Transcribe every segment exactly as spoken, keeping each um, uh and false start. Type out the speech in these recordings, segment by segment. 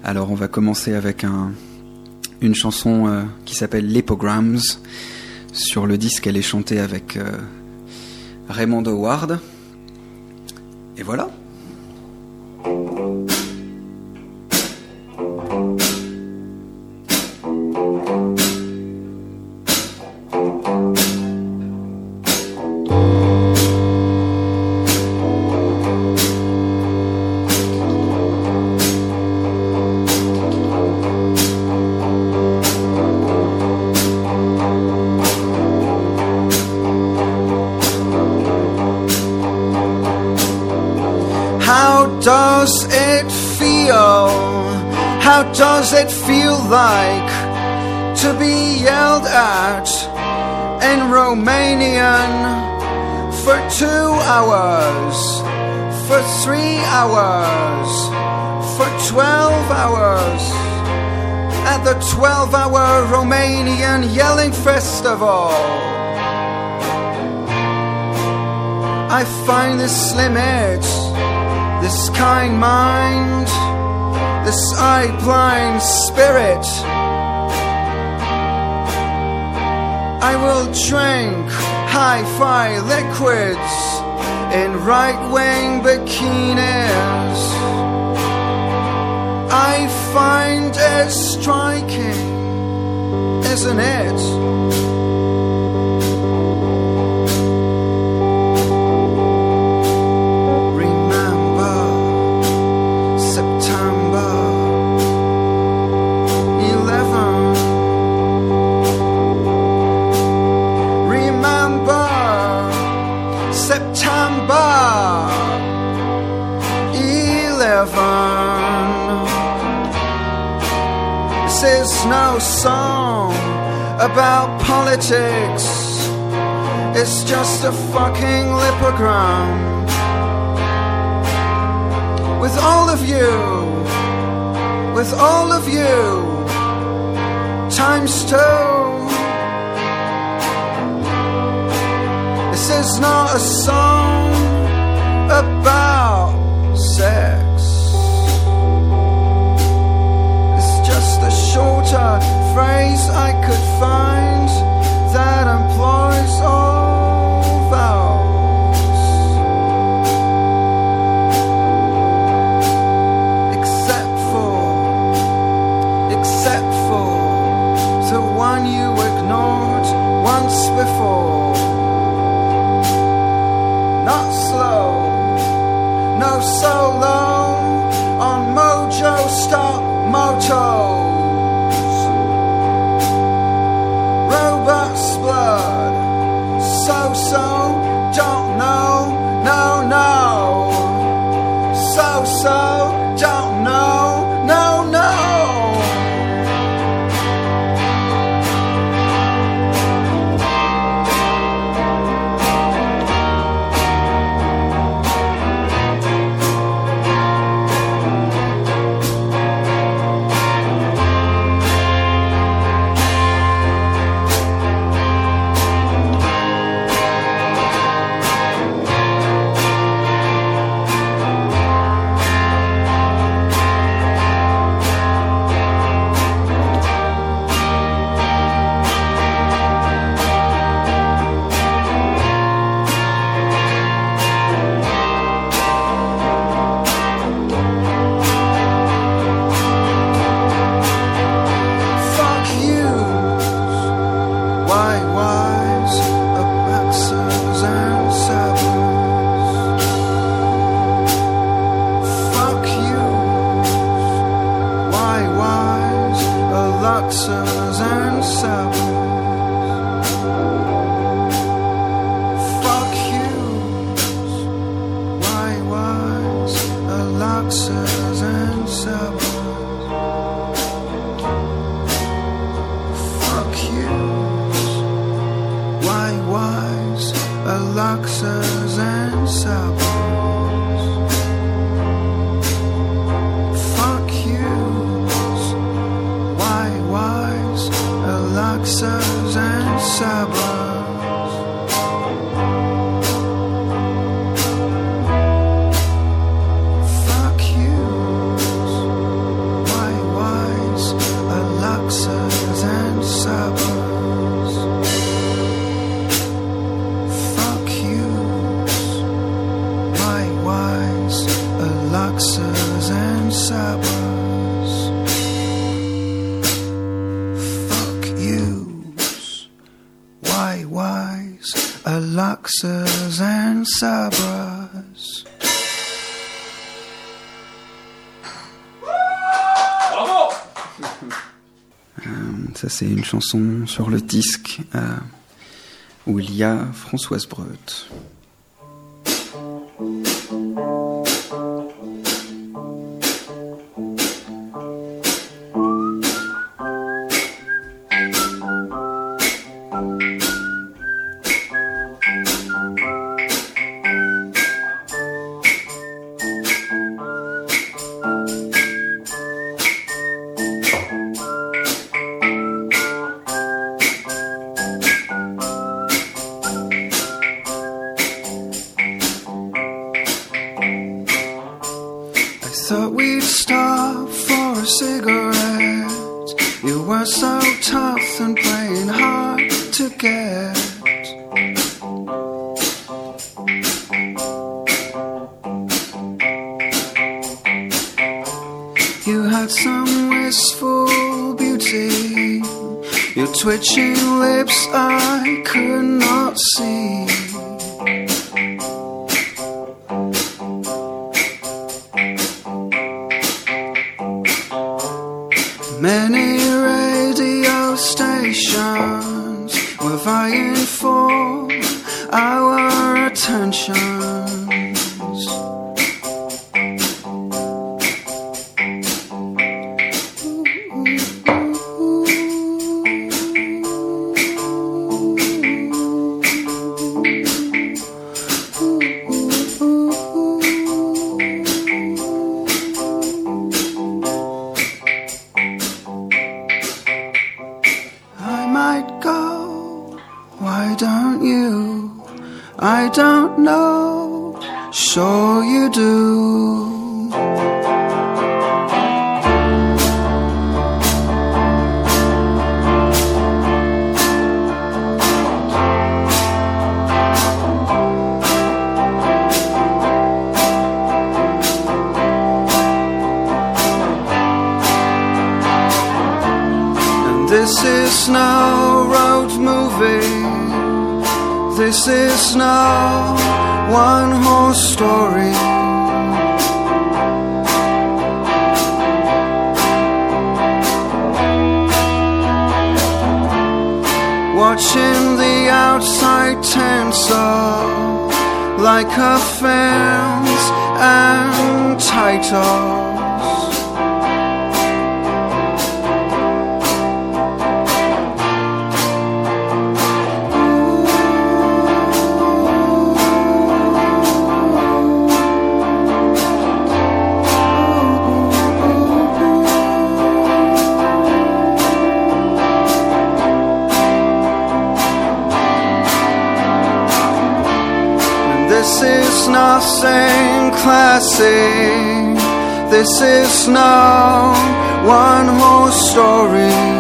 Alors on va commencer avec un, une chanson euh, qui s'appelle Lipograms. Sur le disque, elle est chantée avec euh, Raymond Howard. Et voilà. Does it feel, how does it feel like to be yelled at in Romanian for two hours, for three hours, for twelve hours at the twelve hour Romanian Yelling Festival? I find this limit, this kind mind, this eye-blind spirit, I will drink hi-fi liquids in right-wing bikinis. I find it striking, isn't it? This is no song about politics, it's just a fucking lipogram. With all of you, with all of you, times two. This is not a song about sex, a shorter phrase I could find that employs all vowels, except for, except for the one you ignored once before. Not slow, no solo on Mojo Stop Moto. Blood, so so, don't know, no no, so so, don't know, no no. Alaxas and Sabos. Fuck yous, why, why? Luxors and Sabras. Euh, ça c'est une chanson sur le disque euh, où il y a Françoise Breut. Thought we'd stop for a cigarette. You were so tough and playing hard to get. You had some wistful beauty. Your twitching lips I could not see. Many radio stations were vying for our attentions. Why don't you? I don't know. Sure you do. And this is no road movie. This is no one-horse story. Watching the outside tinsel like her films and titles. This is nothing classy. This is no one-horse story.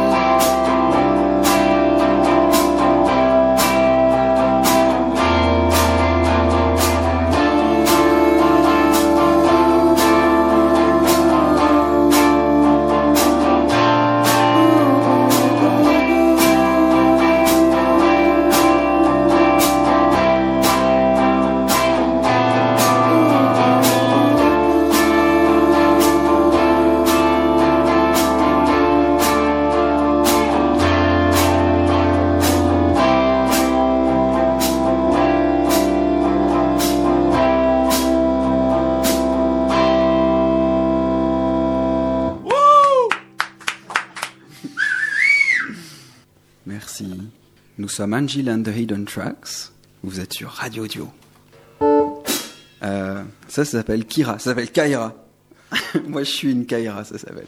Merci. Nous sommes Angel and the Hidden Tracks. Vous êtes sur Radio Dio. Euh, ça, ça s'appelle Kira. Ça s'appelle Kaira. Moi, je suis une Kaira, ça s'appelle.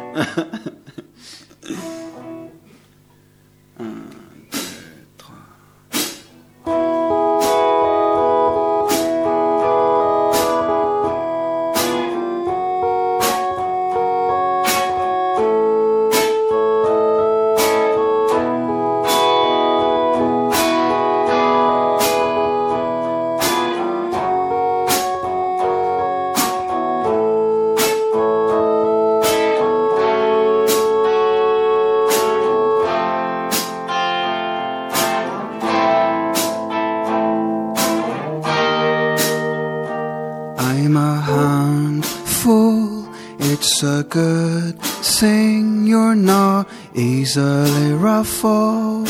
Un, deux, trois. it's a good thing you're not easily ruffled.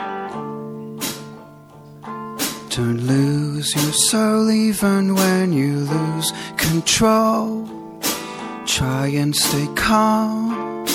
Don't lose your soul even when you lose control. Try and stay calm.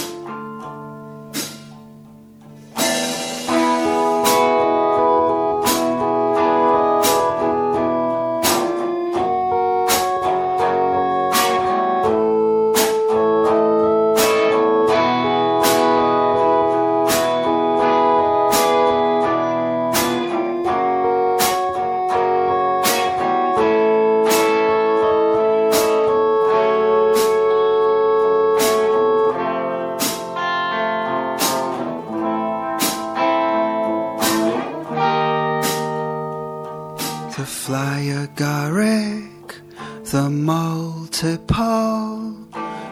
The flyagoric, the multiple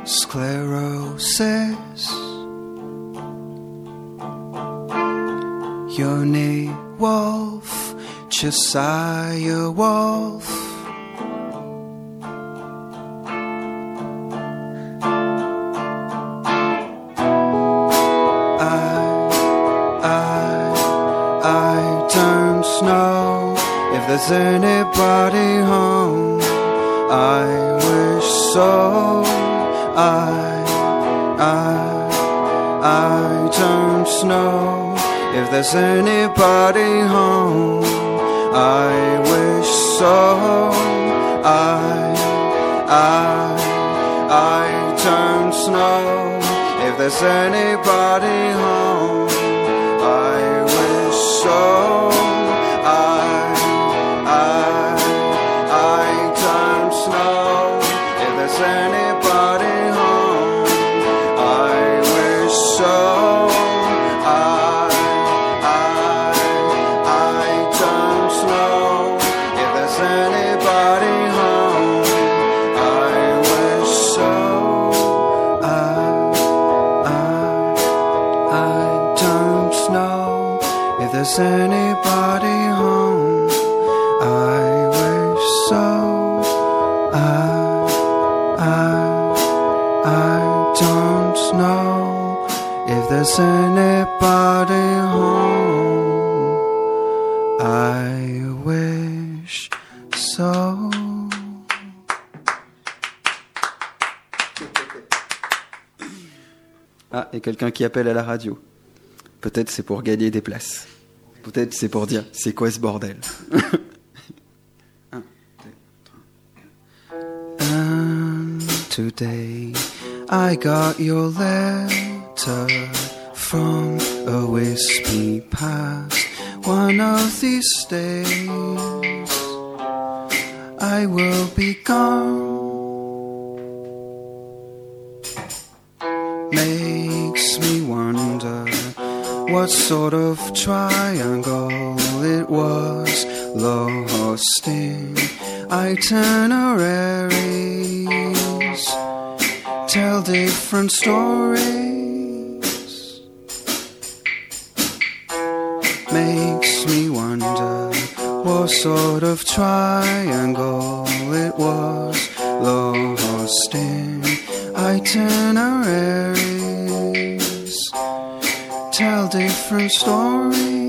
sclerosis, Yoni Wolf, Josiah Wolf. I, I, I don't know if there's anybody home. I wish so. I, I, I don't know if there's anybody home. I wish so. I, I, I don't know if there's anybody home. I wish so. I, I, I don't know if there's anybody home. I wish so. I, I, I don't know if there's anybody home. I wish so. I, I, I don't know if there's anybody home. I wish so. I, I, I don't know if there's anybody home. I wish so. Ah, et quelqu'un qui appelle à la radio. Peut-être c'est pour gagner des places. Peut-être c'est pour dire c'est quoi ce bordel. And today I got your letter from a wispy past. One of these days I will be gone. Makes me wonder what sort of triangle it was lost in. Itineraries tell different stories. Makes me wonder what sort of triangle it was lost in. Itineraries tell different stories.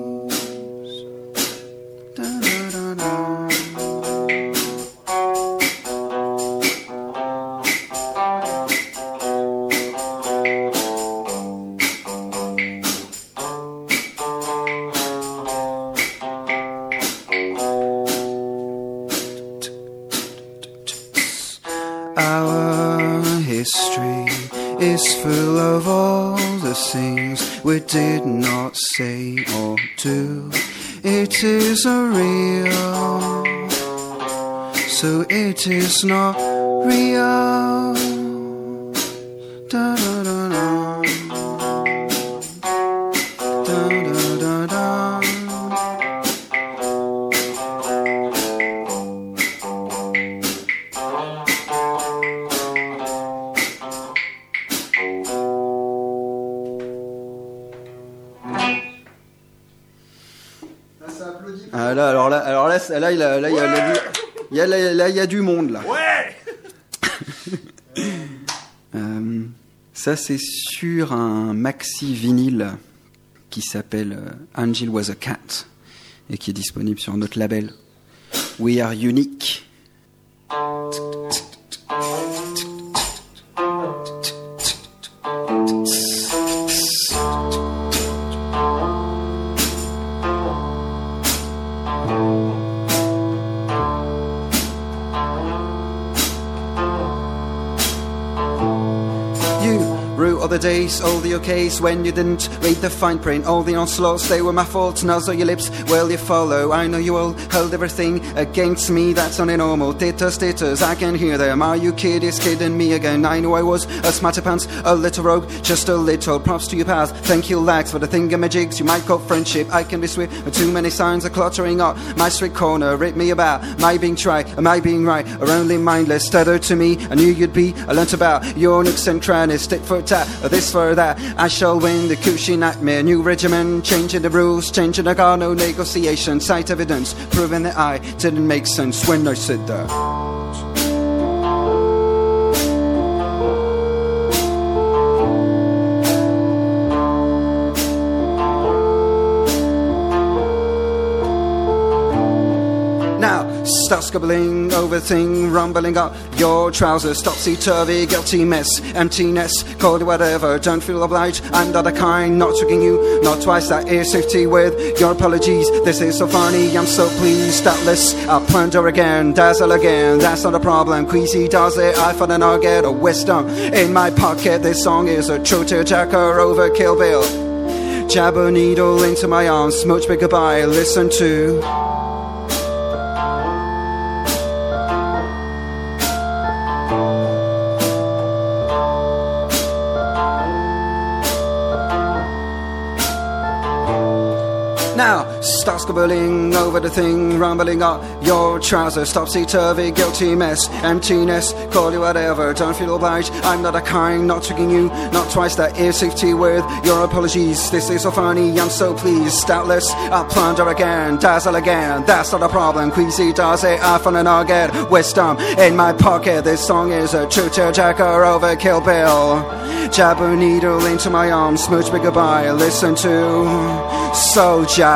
Our history is full of all the things we did not say or do. It is a real, so it is not real. Da da da da. Da da da da. Ah là, alors là, alors là, là, il a, là, il y a, là, il y a, là, là, il y a du monde là. Ouais. Euh, Ça, c'est sur un maxi vinyle qui s'appelle Angel Was a Cat et qui est disponible sur notre label We Are Unique. All the days, all the okays when you didn't read the fine print. All the onslaughts, they were my fault. Nuzzle your lips, well you follow. I know you all held everything against me. That's only normal. Titters, titters, I can hear them. Are you kiddies kidding me again? I know I was a smarter pants, a little rogue, just a little. Props to your past. Thank you, lax, for the thingamajigs you might call friendship. I can be swift, but too many signs are cluttering up my street corner. Rip me about, am I being tried? Am I being right? Or only mindless? Tethered to me, I knew you'd be. I learnt about your nooks and crannies, tit for tat. This for that, I shall win the cushy nightmare. New regimen, changing the rules, changing the car, no negotiation. Sight evidence, proving that I didn't make sense when I said that. Start scribbling over thing, rumbling up your trousers, topsy-turvy, guilty mess, emptiness, call it whatever, don't feel obliged, I'm not the kind, not tricking you, not twice, that is safety with your apologies, this is so funny, I'm so pleased, doubtless, I'll plunder again, dazzle again, that's not a problem, Queasy does it, I find an nugget of wisdom in my pocket, this song is a true tearjerker over Kill Bill, jab a needle into my arm, smooch me goodbye, listen to now, start scribbling over the thing, rumbling up your trousers, topsy-turvy, guilty mess, emptiness, call you whatever, don't feel obliged, I'm not a kind, not tricking you, not twice, that is safety with your apologies, this is so funny, I'm so pleased, doubtless, I'll plunder again, dazzle again, that's not a problem, Queasy does it, I find a nugget, wisdom in my pocket, this song is a true tearjerker over Kill Bill, jab a needle into my arm, smooch me goodbye, listen to soul jazz.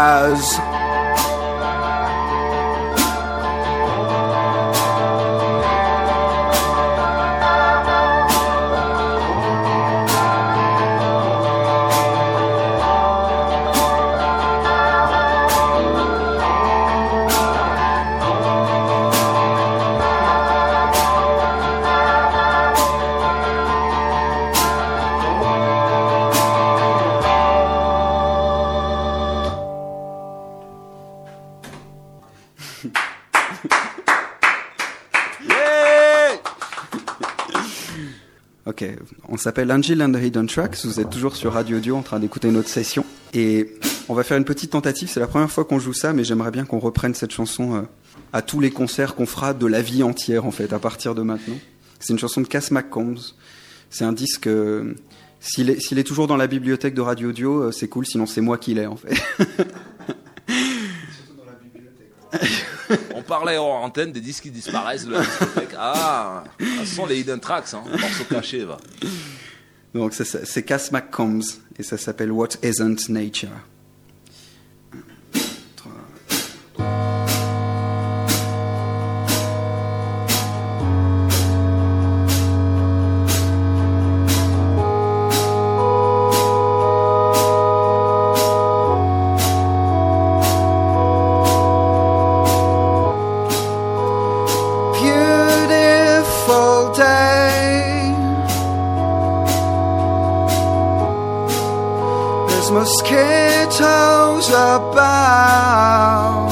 Ok, on s'appelle Angel and the Hidden Tracks, vous êtes toujours sur Radio Dio en train d'écouter notre session et on va faire une petite tentative, c'est la première fois qu'on joue ça mais j'aimerais bien qu'on reprenne cette chanson euh, à tous les concerts qu'on fera de la vie entière en fait à partir de maintenant. C'est une chanson de Cass McCombs, c'est un disque, euh, s'il est, s'il est toujours dans la bibliothèque de Radio Dio, euh, c'est cool, sinon c'est moi qui l'ai en fait. Surtout dans la bibliothèque. On parlait hors antenne des disques qui disparaissent de la discothèque. Ah, ce sont les hidden tracks, hein, morceaux cachés. Va. Donc c'est, c'est Cass McCombs et ça s'appelle What Isn't Nature. Mosquitoes about.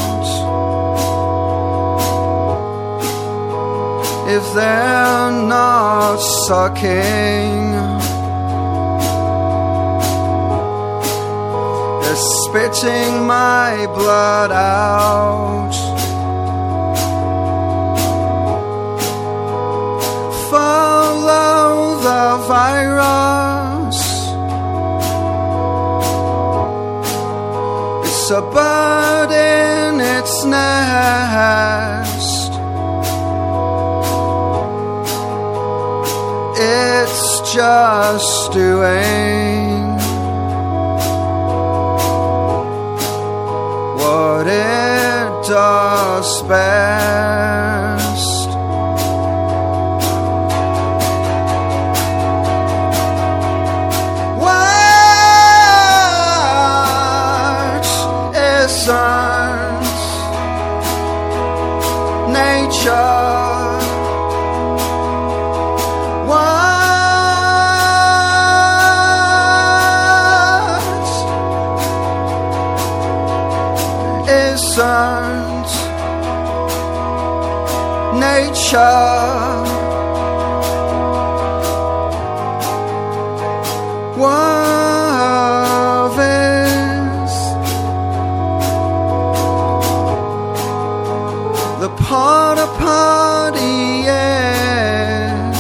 If they're not sucking, they're spitting my blood out. Follow the virus. It's a bird in its nest. It's just doing what it does best. What isn't nature? Nature, what is the part a party is?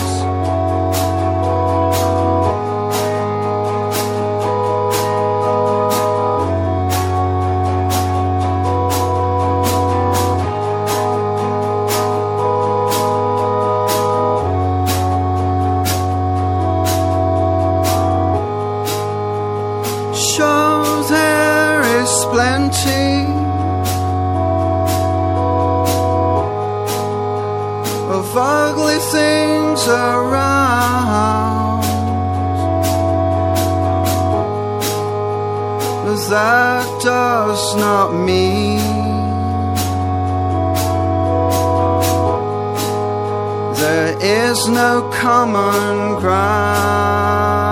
Of ugly things around, but that does not mean there is no common ground.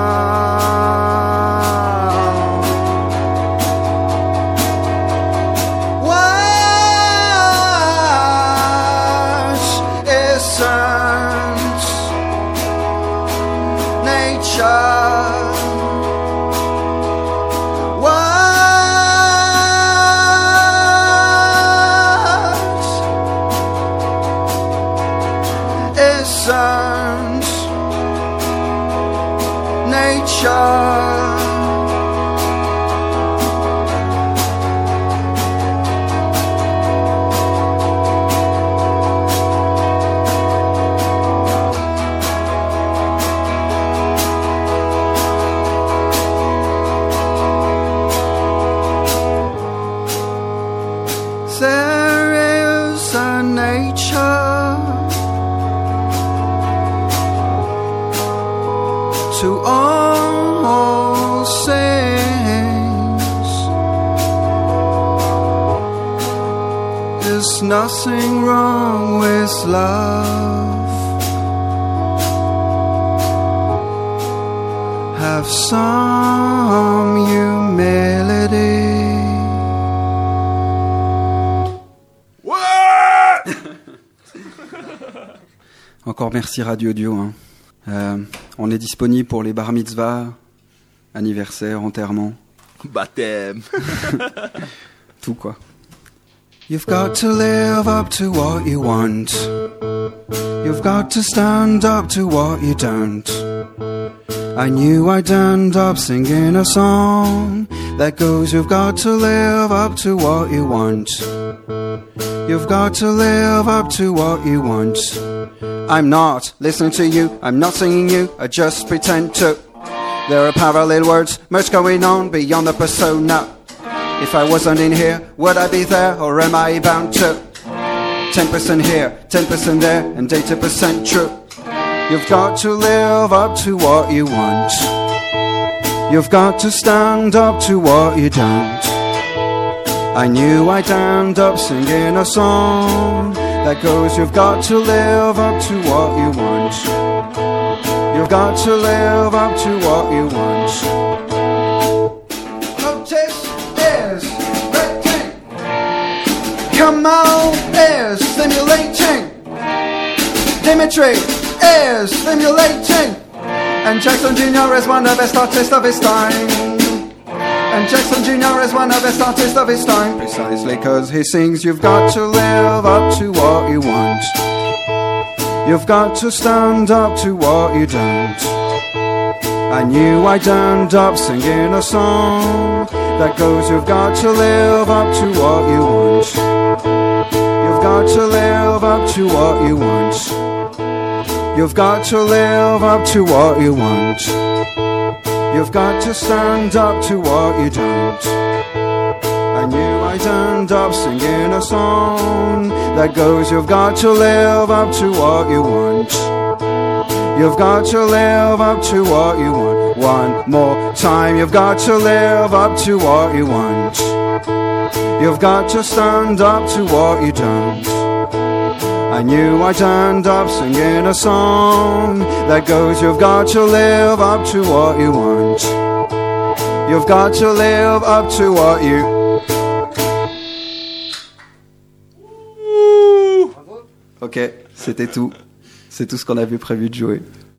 There is a nature to all things. There's nothing wrong with love. Have some humility. Encore merci Radio Dio. Hein. Euh, on est disponible pour les bar mitzvahs, anniversaires, enterrements. Baptême. Tout quoi. You've got to live up to what you want. You've got to stand up to what you don't. I knew I'd end up singing a song that goes, you've got to live up to what you want. You've got to live up to what you want. I'm not listening to you, I'm not singing you, I just pretend to. There are parallel words, much going on beyond the persona. If I wasn't in here, would I be there, or am I bound to? ten percent here, ten percent there, and eighty percent true. You've got to live up to what you want. You've got to stand up to what you don't. I knew I'd end up singing a song that goes, you've got to live up to what you want. You've got to live up to what you want. Notice is rating. Kamal is stimulating. Dimitri is stimulating. And Jackson Junior is one of the best artists of his time. And Jackson Junior is one of the best artists of his time. Precisely cause he sings, you've got to live up to what you want. You've got to stand up to what you don't. I knew I'd end up singing a song that goes, you've got to live up to what you want. You've got to live up to what you want. You've got to live up to what you want. You've got to stand up to what you don't. I knew I'd end up singing a song that goes, you've got to live up to what you want. You've got to live up to what you want. One more time, you've got to live up to what you want. You've got to stand up to what you don't. I knew I'd end up singing a song that goes, you've got to live up to what you want. You've got to live up to what you... Ok, c'était tout. C'est tout ce qu'on avait prévu de jouer.